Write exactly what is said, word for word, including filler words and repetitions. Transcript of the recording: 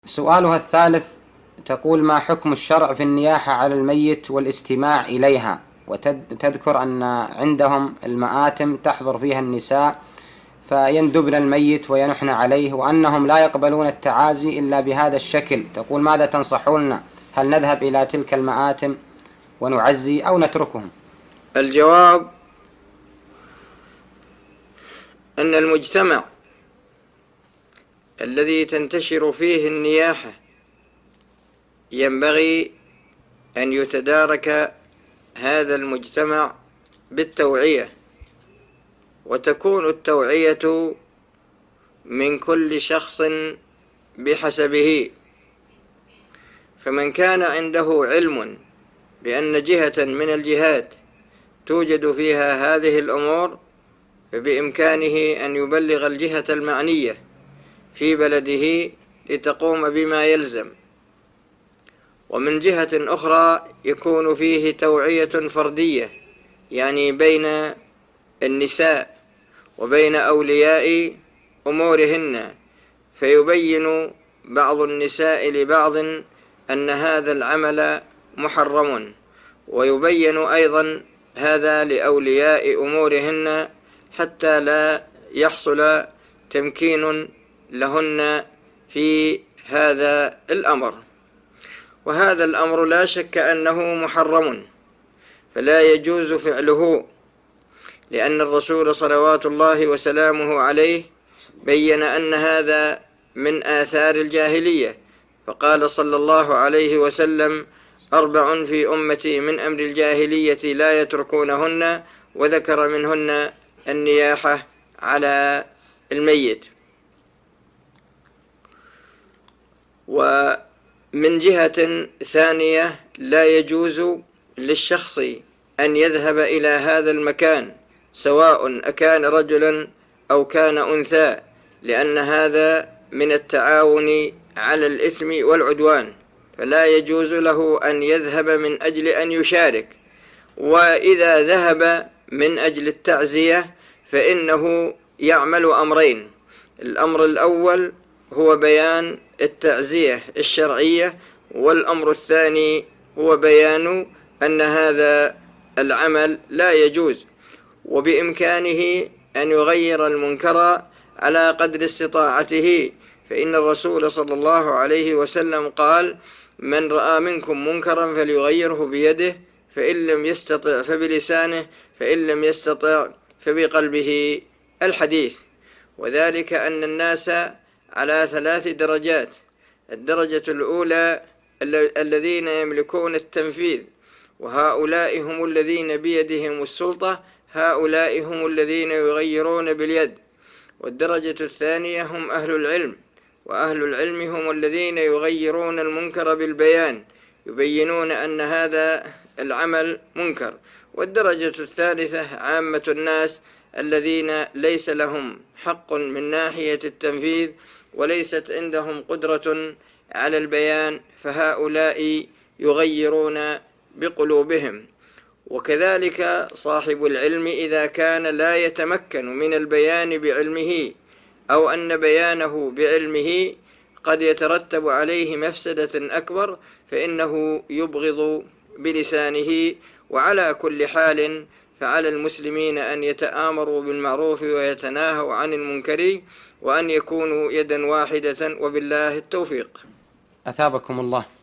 سؤالها الثالث تقول: ما حكم الشرع في النياحة على الميت والاستماع إليها؟ وتذكر أن عندهم المآتم تحضر فيها النساء فيندبن الميت وينحن عليه، وأنهم لا يقبلون التعازي إلا بهذا الشكل. تقول: ماذا تنصحون؟ هل نذهب إلى تلك المآتم ونعزي أو نتركهم؟ الجواب أن المجتمع الذي تنتشر فيه النياحة ينبغي أن يتدارك هذا المجتمع بالتوعية، وتكون التوعية من كل شخص بحسبه. فمن كان عنده علم بأن جهة من الجهات توجد فيها هذه الأمور فبإمكانه أن يبلغ الجهة المعنية في بلده لتقوم بما يلزم. ومن جهة أخرى يكون فيه توعية فردية، يعني بين النساء وبين أولياء أمورهن، فيبين بعض النساء لبعض أن هذا العمل محرم، ويبين أيضا هذا لأولياء أمورهن حتى لا يحصل تمكين لهن في هذا الأمر. وهذا الأمر لا شك أنه محرم، فلا يجوز فعله، لأن الرسول صلوات الله وسلامه عليه بين أن هذا من آثار الجاهلية، فقال صلى الله عليه وسلم: أربع في أمتي من أمر الجاهلية لا يتركونهن، وذكر منهن النياحة على الميت. ومن جهة ثانية لا يجوز للشخص أن يذهب إلى هذا المكان سواء أكان رجلا أو كان أنثى، لأن هذا من التعاون على الإثم والعدوان، فلا يجوز له أن يذهب من أجل أن يشارك. وإذا ذهب من أجل التعزية فإنه يعمل أمرين: الأمر الأول هو بيان التعزية الشرعية، والأمر الثاني هو بيان أن هذا العمل لا يجوز، وبإمكانه أن يغير المنكر على قدر استطاعته. فإن الرسول صلى الله عليه وسلم قال: من رأى منكم منكرا فليغيره بيده، فإن لم يستطع فبلسانه، فإن لم يستطع فبقلبه. الحديث. وذلك أن الناس على ثلاث درجات: الدرجة الأولى الذين يملكون التنفيذ، وهؤلاء هم الذين بيدهم السلطة، هؤلاء هم الذين يغيرون باليد. والدرجة الثانية هم أهل العلم، وأهل العلم هم الذين يغيرون المنكر بالبيان، يبينون أن هذا العمل منكر. والدرجة الثالثة عامة الناس الذين ليس لهم حق من ناحية التنفيذ وليست عندهم قدرة على البيان، فهؤلاء يغيرون بقلوبهم. وكذلك صاحب العلم إذا كان لا يتمكن من البيان بعلمه، أو أن بيانه بعلمه قد يترتب عليه مفسدة أكبر، فإنه يبغض بلسانه. وعلى كل حال فعلى المسلمين أن يتآمروا بالمعروف ويتناهوا عن المنكر، وأن يكونوا يدا واحدة، وبالله التوفيق. أثابكم الله.